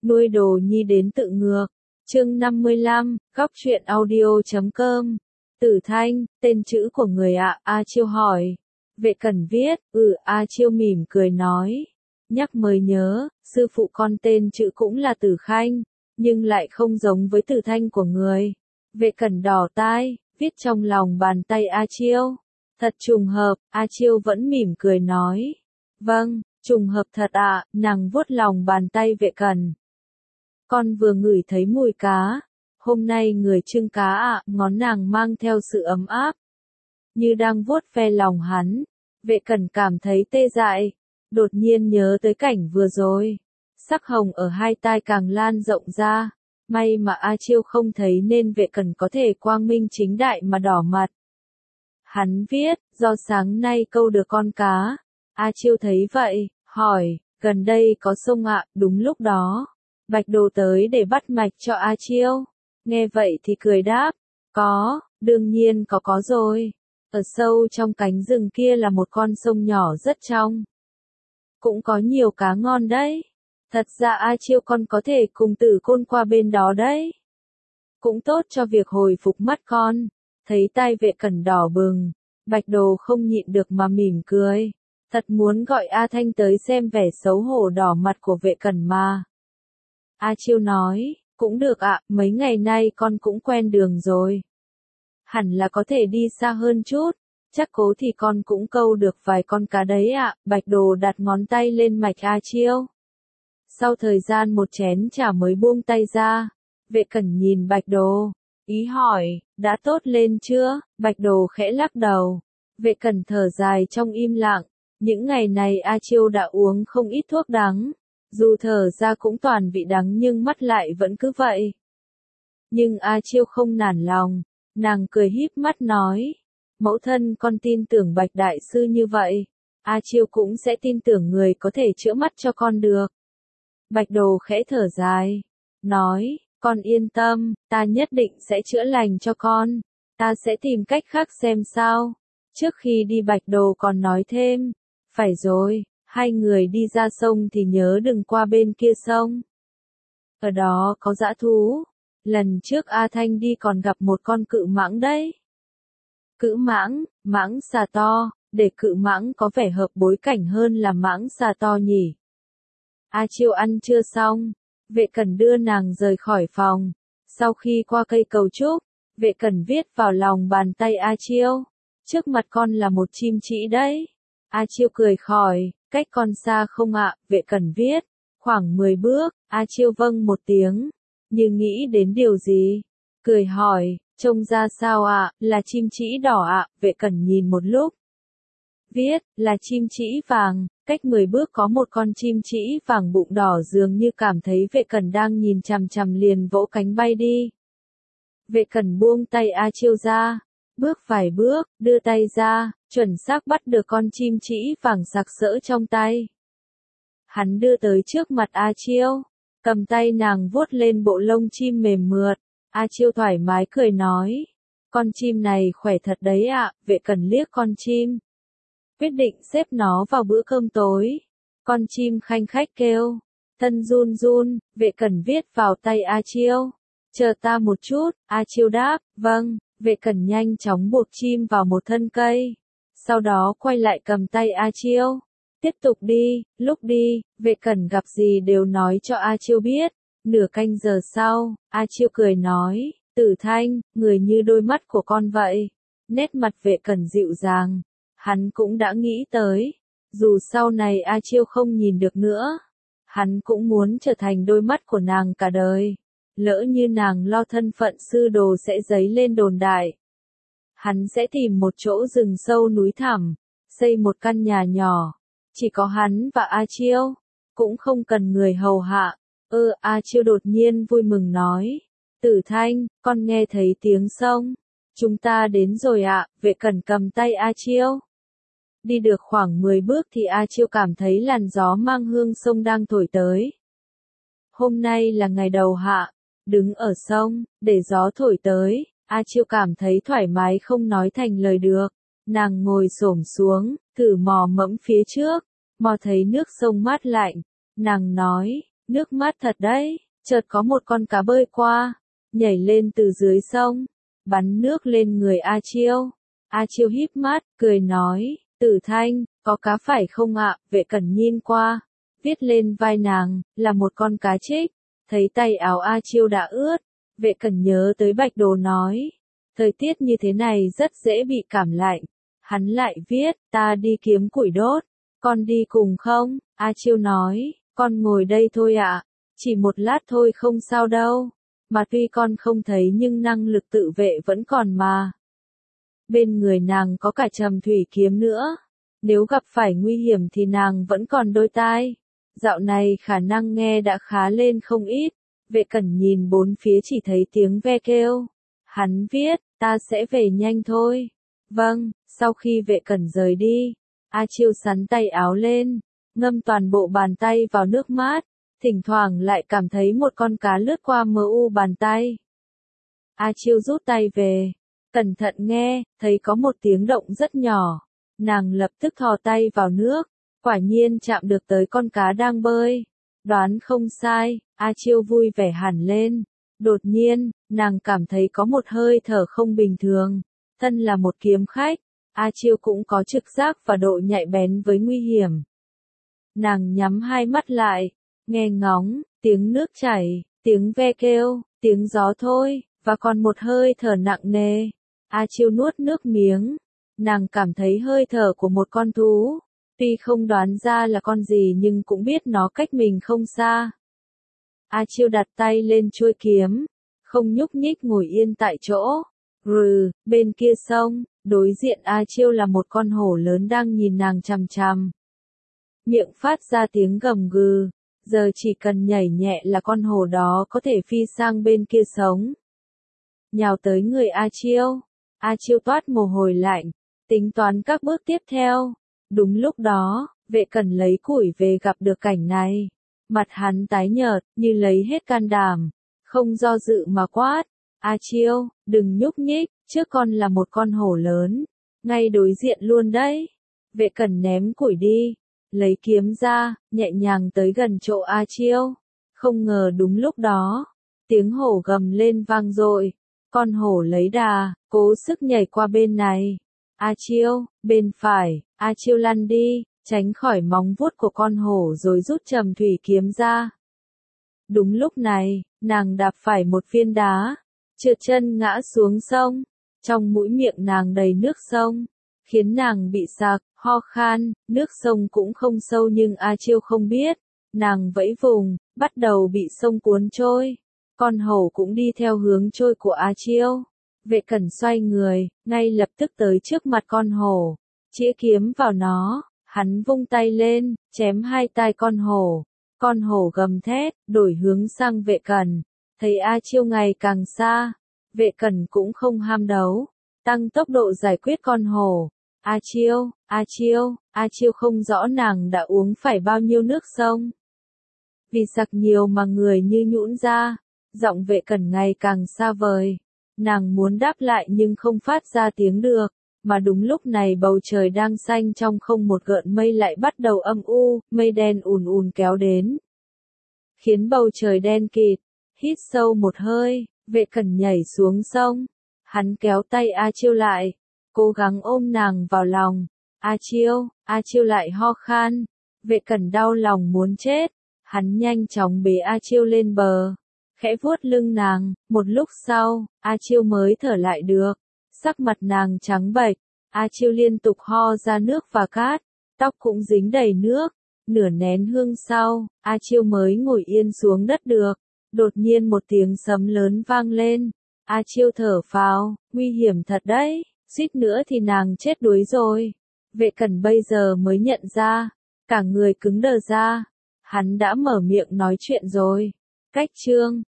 Nuôi đồ nhi đến tự ngược. Chương 55, góc truyện audio.com. Tử Thanh, tên chữ của người ạ, A Chiêu hỏi. Vệ Cẩn viết, A Chiêu mỉm cười nói. Nhắc mới nhớ, sư phụ con tên chữ cũng là Tử Khanh, nhưng lại không giống với Tử Thanh của người. Vệ Cẩn đỏ tai, viết trong lòng bàn tay A Chiêu. Thật trùng hợp, A Chiêu vẫn mỉm cười nói. Vâng, trùng hợp thật ạ, nàng vuốt lòng bàn tay Vệ Cẩn. Con vừa ngửi thấy mùi cá. Hôm nay người trưng cá ạ, ngón nàng mang theo sự ấm áp. Như đang vuốt ve lòng hắn. Vệ Cẩn cảm thấy tê dại. Đột nhiên nhớ tới cảnh vừa rồi. Sắc hồng ở hai tai càng lan rộng ra. May mà A Chiêu không thấy nên Vệ Cẩn có thể quang minh chính đại mà đỏ mặt. Hắn viết, do sáng nay câu được con cá. A Chiêu thấy vậy, hỏi, gần đây có sông ạ, đúng lúc đó. Bạch Đồ tới để bắt mạch cho A Chiêu. Nghe vậy thì cười đáp, có, đương nhiên có rồi. Ở sâu trong cánh rừng kia là một con sông nhỏ rất trong. Cũng có nhiều cá ngon đấy. Thật ra A Chiêu con có thể cùng Tử Côn qua bên đó đấy. Cũng tốt cho việc hồi phục mắt con. Thấy tai Vệ Cẩn đỏ bừng, Bạch Đồ không nhịn được mà mỉm cười. Thật muốn gọi A Thanh tới xem vẻ xấu hổ đỏ mặt của Vệ Cẩn mà. A Chiêu nói, cũng được ạ, mấy ngày nay con cũng quen đường rồi. Hẳn là có thể đi xa hơn chút, chắc cố thì con cũng câu được vài con cá đấy ạ. Bạch Đồ đặt ngón tay lên mạch A Chiêu. Sau thời gian một chén trà mới buông tay ra, Vệ Cẩn nhìn Bạch Đồ, ý hỏi, đã tốt lên chưa? Bạch Đồ khẽ lắc đầu. Vệ Cẩn thở dài trong im lặng, những ngày này A Chiêu đã uống không ít thuốc đắng. Dù thở ra cũng toàn vị đắng nhưng mắt lại vẫn cứ vậy. Nhưng A Chiêu không nản lòng, nàng cười híp mắt nói. Mẫu thân con tin tưởng Bạch Đại Sư như vậy, A Chiêu cũng sẽ tin tưởng người có thể chữa mắt cho con được. Bạch Đồ khẽ thở dài, nói, con yên tâm, ta nhất định sẽ chữa lành cho con, ta sẽ tìm cách khác xem sao. Trước khi đi Bạch Đồ còn nói thêm, phải rồi. Hai người đi ra sông thì nhớ đừng qua bên kia sông. Ở đó có dã thú. Lần trước A Thanh đi còn gặp một con cự mãng đấy. Cự mãng, mãng xà to, để cự mãng có vẻ hợp bối cảnh hơn là mãng xà to nhỉ. A Chiêu ăn chưa xong, Vệ Cẩn đưa nàng rời khỏi phòng. Sau khi qua cây cầu trúc, Vệ Cẩn viết vào lòng bàn tay A Chiêu. Trước mặt con là một chim trĩ đấy. A Chiêu cười khỏi. Cách con xa không ạ? Vệ Cẩn viết. Khoảng 10 bước, A Chiêu vâng một tiếng. Như nghĩ đến điều gì? Cười hỏi, trông ra sao ạ? Là chim trĩ đỏ ạ? Vệ Cẩn nhìn một lúc. Viết, là chim trĩ vàng. Cách 10 bước có một con chim trĩ vàng bụng đỏ dường như cảm thấy Vệ Cẩn đang nhìn chằm chằm liền vỗ cánh bay đi. Vệ Cẩn buông tay A Chiêu ra. Bước vài bước, đưa tay ra, chuẩn xác bắt được con chim trĩ vàng sặc sỡ trong tay. Hắn đưa tới trước mặt A Chiêu, cầm tay nàng vuốt lên bộ lông chim mềm mượt. A Chiêu thoải mái cười nói, con chim này khỏe thật đấy ạ. Vệ Cẩn liếc con chim, quyết định xếp nó vào bữa cơm tối. Con chim khanh khách kêu, thân run run. Vệ Cẩn viết vào tay A Chiêu, chờ ta một chút. A Chiêu đáp, vâng. Vệ Cẩn nhanh chóng buộc chim vào một thân cây. Sau đó quay lại cầm tay A Chiêu. Tiếp tục đi, lúc đi, Vệ Cẩn gặp gì đều nói cho A Chiêu biết. Nửa canh giờ sau, A Chiêu cười nói, Tử Thanh, người như đôi mắt của con vậy. Nét mặt Vệ Cẩn dịu dàng. Hắn cũng đã nghĩ tới. Dù sau này A Chiêu không nhìn được nữa, hắn cũng muốn trở thành đôi mắt của nàng cả đời. Lỡ như nàng lo thân phận sư đồ sẽ dấy lên đồn đại. Hắn sẽ tìm một chỗ rừng sâu núi thẳm, xây một căn nhà nhỏ. Chỉ có hắn và A Chiêu, cũng không cần người hầu hạ. A Chiêu đột nhiên vui mừng nói. Tử Thanh, con nghe thấy tiếng sông. Chúng ta đến rồi ạ. Vệ Cẩn cầm tay A Chiêu. Đi được khoảng 10 bước thì A Chiêu cảm thấy làn gió mang hương sông đang thổi tới. Hôm nay là ngày đầu hạ. Đứng ở sông, để gió thổi tới, A Chiêu cảm thấy thoải mái không nói thành lời được. Nàng ngồi xổm xuống, thử mò mẫm phía trước, mò thấy nước sông mát lạnh. Nàng nói, nước mắt thật đấy, chợt có một con cá bơi qua, nhảy lên từ dưới sông, bắn nước lên người A Chiêu. A Chiêu híp mắt, cười nói, Tử Thanh, có cá phải không ạ? Vệ Cẩn nhìn qua, viết lên vai nàng, là một con cá trích, thấy tay áo A Chiêu đã ướt, Vệ Cẩn nhớ tới Bạch Đồ nói, thời tiết như thế này rất dễ bị cảm lạnh, hắn lại viết, ta đi kiếm củi đốt, con đi cùng không? A Chiêu nói, con ngồi đây thôi ạ, chỉ một lát thôi không sao đâu, mà tuy con không thấy nhưng năng lực tự vệ vẫn còn mà. Bên người nàng có cả Trầm Thủy kiếm nữa, nếu gặp phải nguy hiểm thì nàng vẫn còn đôi tai. Dạo này khả năng nghe đã khá lên không ít, Vệ Cẩn nhìn bốn phía chỉ thấy tiếng ve kêu. Hắn viết, ta sẽ về nhanh thôi. Vâng, sau khi Vệ Cẩn rời đi, A Chiêu sắn tay áo lên, ngâm toàn bộ bàn tay vào nước mát, thỉnh thoảng lại cảm thấy một con cá lướt qua mờ u bàn tay. A Chiêu rút tay về, cẩn thận nghe, thấy có một tiếng động rất nhỏ, nàng lập tức thò tay vào nước, quả nhiên chạm được tới con cá đang bơi. Đoán không sai, A Chiêu vui vẻ hẳn lên. Đột nhiên, nàng cảm thấy có một hơi thở không bình thường. Thân là một kiếm khách, A Chiêu cũng có trực giác và độ nhạy bén với nguy hiểm. Nàng nhắm hai mắt lại, nghe ngóng, tiếng nước chảy, tiếng ve kêu, tiếng gió thôi, và còn một hơi thở nặng nề. A Chiêu nuốt nước miếng, nàng cảm thấy hơi thở của một con thú. Tuy không đoán ra là con gì nhưng cũng biết nó cách mình không xa. A Chiêu đặt tay lên chuôi kiếm, không nhúc nhích ngồi yên tại chỗ. Bên kia sông, đối diện A Chiêu là một con hổ lớn đang nhìn nàng chằm chằm. Miệng phát ra tiếng gầm gừ, giờ chỉ cần nhảy nhẹ là con hổ đó có thể phi sang bên kia sống. Nhào tới người A Chiêu toát mồ hôi lạnh, tính toán các bước tiếp theo. Đúng lúc đó, Vệ Cẩn lấy củi về gặp được cảnh này. Mặt hắn tái nhợt, như lấy hết can đảm, không do dự mà quát. A Chiêu, đừng nhúc nhích, trước con là một con hổ lớn, ngay đối diện luôn đấy. Vệ Cẩn ném củi đi, lấy kiếm ra, nhẹ nhàng tới gần chỗ A Chiêu. Không ngờ đúng lúc đó, tiếng hổ gầm lên vang dội. Con hổ lấy đà, cố sức nhảy qua bên này. A Chiêu, bên phải, A Chiêu lăn đi, tránh khỏi móng vuốt của con hổ rồi rút Trầm Thủy kiếm ra. Đúng lúc này, nàng đạp phải một viên đá, trượt chân ngã xuống sông, trong mũi miệng nàng đầy nước sông, khiến nàng bị sặc, ho khan, nước sông cũng không sâu nhưng A Chiêu không biết, nàng vẫy vùng, bắt đầu bị sông cuốn trôi, con hổ cũng đi theo hướng trôi của A Chiêu. Vệ Cẩn xoay người, ngay lập tức tới trước mặt con hổ, chĩa kiếm vào nó, hắn vung tay lên, chém hai tai con hổ gầm thét, đổi hướng sang Vệ Cẩn, thấy A Chiêu ngày càng xa, Vệ Cẩn cũng không ham đấu, tăng tốc độ giải quyết con hổ. A Chiêu không rõ nàng đã uống phải bao nhiêu nước sông. Vì sặc nhiều mà người như nhũn ra, giọng Vệ Cẩn ngày càng xa vời. Nàng muốn đáp lại nhưng không phát ra tiếng được, mà đúng lúc này bầu trời đang xanh trong không một gợn mây lại bắt đầu âm u, mây đen ùn ùn kéo đến. Khiến bầu trời đen kịt, hít sâu một hơi, Vệ Cẩn nhảy xuống sông. Hắn kéo tay A Chiêu lại, cố gắng ôm nàng vào lòng. A Chiêu lại ho khan. Vệ Cẩn đau lòng muốn chết, hắn nhanh chóng bế A Chiêu lên bờ. Khẽ vuốt lưng nàng, một lúc sau, A Chiêu mới thở lại được. Sắc mặt nàng trắng bệch, A Chiêu liên tục ho ra nước và cát, tóc cũng dính đầy nước. Nửa nén hương sau, A Chiêu mới ngồi yên xuống đất được. Đột nhiên một tiếng sấm lớn vang lên. A Chiêu thở phào, nguy hiểm thật đấy, suýt nữa thì nàng chết đuối rồi. Vệ Cẩn bây giờ mới nhận ra, cả người cứng đờ ra. Hắn đã mở miệng nói chuyện rồi. Cách chương